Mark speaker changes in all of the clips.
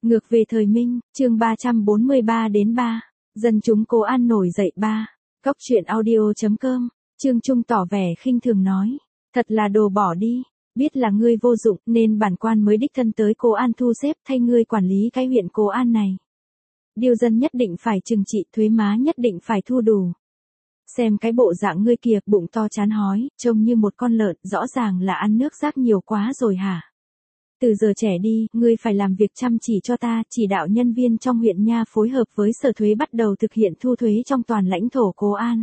Speaker 1: Ngược về thời Minh, chương 343 đến 3. Dân chúng Cố An nổi dậy 3. Cóc truyện audio.com. Trương Trung tỏ vẻ khinh thường nói. Thật là đồ bỏ đi. Biết là ngươi vô dụng nên bản quan mới đích thân tới Cố An thu xếp thay ngươi quản lý cái huyện Cố An này. Điều dân nhất định phải trừng trị, thuế má nhất định phải thu đủ. Xem cái bộ dạng ngươi kìa, bụng to chán hói, trông như một con lợn, rõ ràng là ăn nước rác nhiều quá rồi hả? Từ giờ trẻ đi, ngươi phải làm việc chăm chỉ cho ta, chỉ đạo nhân viên trong huyện nha phối hợp với sở thuế bắt đầu thực hiện thu thuế trong toàn lãnh thổ Cố An.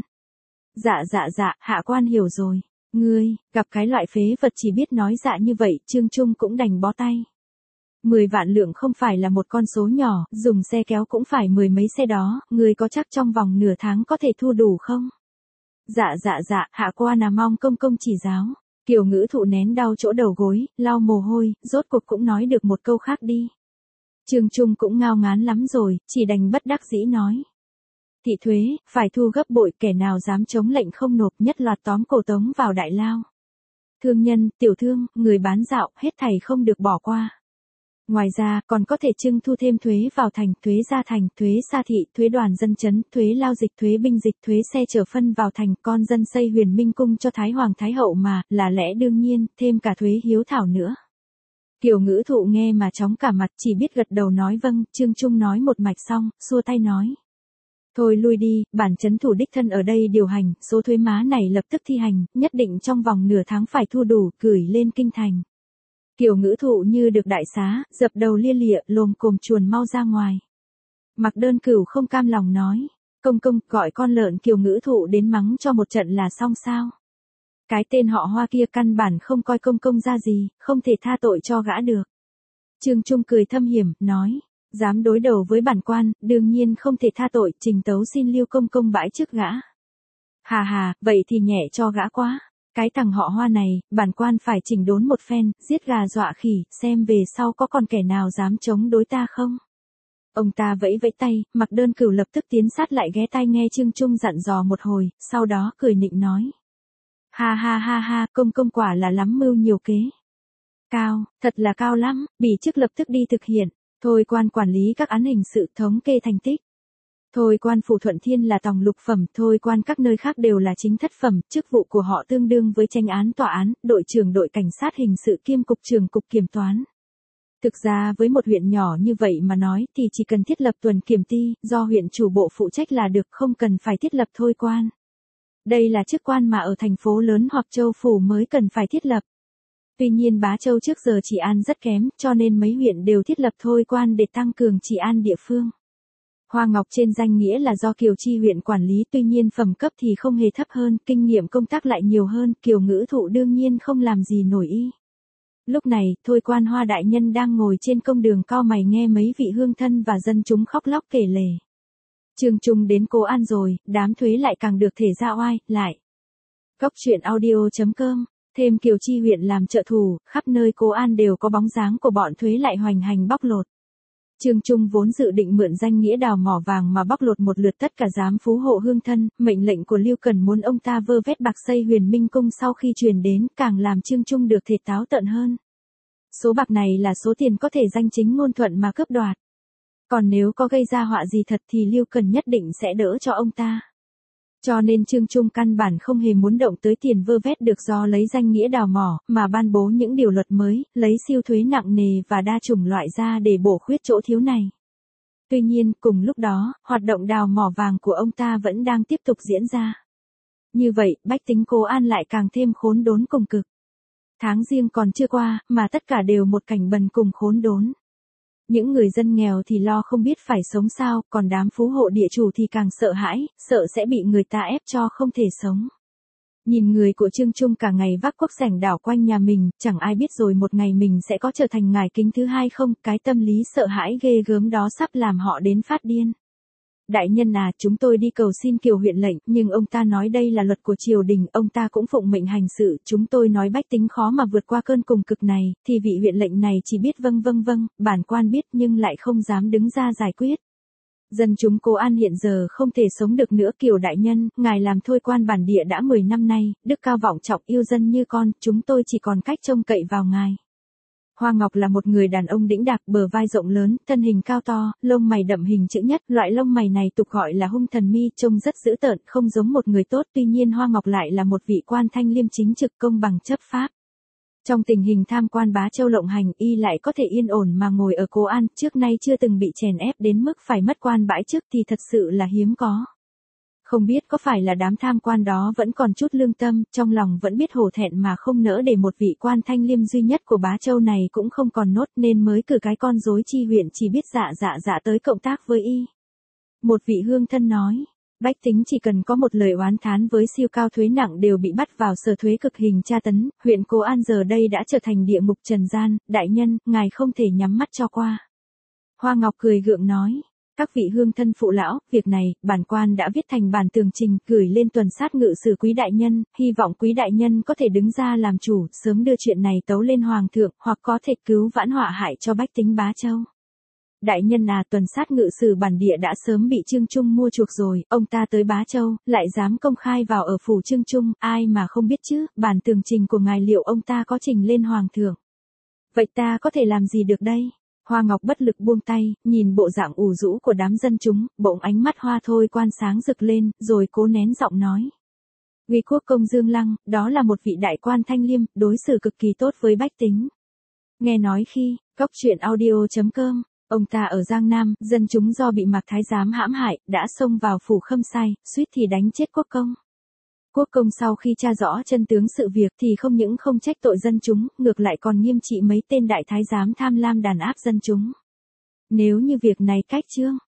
Speaker 1: Dạ, hạ quan hiểu rồi. Ngươi, gặp cái loại phế vật chỉ biết nói dạ như vậy, Trương Trung cũng đành bó tay. 10 vạn lượng không phải là một con số nhỏ, dùng xe kéo cũng phải 10 mấy xe đó, ngươi có chắc trong vòng nửa tháng có thể thu đủ không? Dạ, hạ quan mong công công chỉ giáo. Kiều Ngữ Thụ nén đau chỗ đầu gối, lau mồ hôi, rốt cuộc cũng nói được một câu khác đi. Trương Trung cũng ngao ngán lắm rồi, chỉ đành bất đắc dĩ nói. Thị thuế, phải thu gấp bội, kẻ nào dám chống lệnh không nộp nhất loạt tóm cổ tống vào đại lao. Thương nhân, tiểu thương, người bán dạo, hết thảy không được bỏ qua. Ngoài ra, còn có thể trưng thu thêm thuế vào thành, thuế gia thành, thuế xa thị, thuế đoàn dân chấn, thuế lao dịch, thuế binh dịch, thuế xe chở phân vào thành, con dân xây Huyền Minh cung cho Thái Hoàng Thái Hậu mà, là lẽ đương nhiên, thêm cả thuế hiếu thảo nữa. Kiều Ngữ Thụ nghe mà chóng cả mặt, chỉ biết gật đầu nói vâng. Trương Trung nói một mạch xong, xua tay nói. Thôi lui đi, bản chấn thủ đích thân ở đây điều hành, số thuế má này lập tức thi hành, nhất định trong vòng nửa tháng phải thu đủ, gửi lên kinh thành. Kiều Ngữ Thụ như được đại xá, dập đầu lia lịa, lồm cồm chuồn mau ra ngoài. Mặc Đơn Cửu không cam lòng nói, công công, gọi con lợn Kiều Ngữ Thụ đến mắng cho một trận là xong sao? Cái tên họ Hoa kia căn bản không coi công công ra gì, không thể tha tội cho gã được. Trương Trung cười thâm hiểm, nói, dám đối đầu với bản quan, đương nhiên không thể tha tội, trình tấu xin Lưu công công bãi trước gã. Hà, vậy thì nhẹ cho gã quá. Cái thằng họ Hoa này, bản quan phải chỉnh đốn một phen, giết gà dọa khỉ, xem về sau có còn kẻ nào dám chống đối ta không. Ông ta vẫy vẫy tay, Mặc Đơn Cửu lập tức tiến sát lại ghé tai nghe Trương Trung dặn dò một hồi, sau đó cười nịnh nói. Ha, công công quả là lắm mưu nhiều kế. Cao, thật là cao lắm, bỉ chức lập tức đi thực hiện. Thôi quan quản lý các án hình sự, thống kê thành tích. Thôi quan Phủ Thuận Thiên là tòng lục phẩm, thôi quan các nơi khác đều là chính thất phẩm, chức vụ của họ tương đương với chánh án tòa án, đội trưởng đội cảnh sát hình sự kiêm cục trưởng cục kiểm toán. Thực ra với một huyện nhỏ như vậy mà nói thì chỉ cần thiết lập tuần kiểm ty, do huyện chủ bộ phụ trách là được, không cần phải thiết lập thôi quan. Đây là chức quan mà ở thành phố lớn hoặc châu phủ mới cần phải thiết lập. Tuy nhiên Bá Châu trước giờ trị an rất kém, cho nên mấy huyện đều thiết lập thôi quan để tăng cường trị an địa phương. Hoa Ngọc trên danh nghĩa là do Kiều Chi huyện quản lý, tuy nhiên phẩm cấp thì không hề thấp hơn, kinh nghiệm công tác lại nhiều hơn, Kiều Ngữ Thụ đương nhiên không làm gì nổi y. Lúc này, thôi quan Hoa đại nhân đang ngồi trên công đường cau mày nghe mấy vị hương thân và dân chúng khóc lóc kể lể. Trương Trung đến Cố An rồi, đám thuế lại càng được thể ra oai, lại. Cóc truyện audio.com. Thêm Kiều Chi huyện làm trợ thủ, khắp nơi Cố An đều có bóng dáng của bọn thuế lại hoành hành bóc lột. Trương Trung vốn dự định mượn danh nghĩa đào mỏ vàng mà bóc lột một lượt tất cả giám phú hộ hương thân, mệnh lệnh của Lưu Cần muốn ông ta vơ vét bạc xây Huyền Minh cung sau khi truyền đến, càng làm Trương Trung được thể táo tợn hơn. Số bạc này là số tiền có thể danh chính ngôn thuận mà cướp đoạt. Còn nếu có gây ra họa gì thật thì Lưu Cần nhất định sẽ đỡ cho ông ta. Cho nên Trương Trung căn bản không hề muốn động tới tiền vơ vét được do lấy danh nghĩa đào mỏ, mà ban bố những điều luật mới, lấy siêu thuế nặng nề và đa chủng loại ra để bổ khuyết chỗ thiếu này. Tuy nhiên, cùng lúc đó, hoạt động đào mỏ vàng của ông ta vẫn đang tiếp tục diễn ra. Như vậy, bách tính Cố An lại càng thêm khốn đốn cùng cực. Tháng Giêng còn chưa qua, mà tất cả đều một cảnh bần cùng khốn đốn. Những người dân nghèo thì lo không biết phải sống sao, còn đám phú hộ địa chủ thì càng sợ hãi, sợ sẽ bị người ta ép cho không thể sống. Nhìn người của Trương Trung cả ngày vác cuốc sẻng đảo quanh nhà mình, chẳng ai biết rồi một ngày mình sẽ có trở thành ngài kính thứ hai không, cái tâm lý sợ hãi ghê gớm đó sắp làm họ đến phát điên. Đại nhân à, chúng tôi đi cầu xin Kiều huyện lệnh, nhưng ông ta nói đây là luật của triều đình, ông ta cũng phụng mệnh hành sự, chúng tôi nói bách tính khó mà vượt qua cơn cùng cực này, thì vị huyện lệnh này chỉ biết vâng, bản quan biết nhưng lại không dám đứng ra giải quyết. Dân chúng Cố An hiện giờ không thể sống được nữa. Kiều đại nhân, ngài làm thôi quan bản địa đã 10 năm nay, đức cao vọng trọng yêu dân như con, chúng tôi chỉ còn cách trông cậy vào ngài. Hoa Ngọc là một người đàn ông đĩnh đạc, bờ vai rộng lớn, thân hình cao to, lông mày đậm hình chữ nhất, loại lông mày này tục gọi là hung thần mi, trông rất dữ tợn, không giống một người tốt, tuy nhiên Hoa Ngọc lại là một vị quan thanh liêm chính trực công bằng chấp pháp. Trong tình hình tham quan Bá Châu lộng hành, y lại có thể yên ổn mà ngồi ở Cố An, trước nay chưa từng bị chèn ép đến mức phải mất quan bãi chức thì thật sự là hiếm có. Không biết có phải là đám tham quan đó vẫn còn chút lương tâm, trong lòng vẫn biết hổ thẹn mà không nỡ để một vị quan thanh liêm duy nhất của Bá Châu này cũng không còn nốt nên mới cử cái con rối chi huyện chỉ biết dạ tới cộng tác với y. Một vị hương thân nói, bách tính chỉ cần có một lời oán thán với siêu cao thuế nặng đều bị bắt vào sở thuế cực hình tra tấn, huyện Cố An giờ đây đã trở thành địa ngục trần gian, đại nhân, ngài không thể nhắm mắt cho qua. Hoa Ngọc cười gượng nói. Các vị hương thân phụ lão, việc này, bản quan đã viết thành bản tường trình, gửi lên tuần sát ngự sử quý đại nhân, hy vọng quý đại nhân có thể đứng ra làm chủ, sớm đưa chuyện này tấu lên hoàng thượng, hoặc có thể cứu vãn họa hại cho bách tính Bá Châu. Đại nhân à, tuần sát ngự sử bản địa đã sớm bị Trương Trung mua chuộc rồi, ông ta tới Bá Châu, lại dám công khai vào ở phủ Trương Trung, ai mà không biết chứ, bản tường trình của ngài liệu ông ta có trình lên hoàng thượng. Vậy ta có thể làm gì được đây? Hoa Ngọc bất lực buông tay, nhìn bộ dạng ủ rũ của đám dân chúng, bỗng ánh mắt Hoa Thôi Quan sáng rực lên, rồi cố nén giọng nói. Uy quốc công Dương Lăng, đó là một vị đại quan thanh liêm, đối xử cực kỳ tốt với bách tính. Nghe nói khi, Cóc Truyện Audio.com, ông ta ở Giang Nam, dân chúng do bị Mạc Thái Giám hãm hại, đã xông vào phủ Khâm Sai, suýt thì đánh chết quốc công. Quốc công sau khi tra rõ chân tướng sự việc thì không những không trách tội dân chúng, ngược lại còn nghiêm trị mấy tên đại thái giám tham lam đàn áp dân chúng. Nếu như việc này cách Trương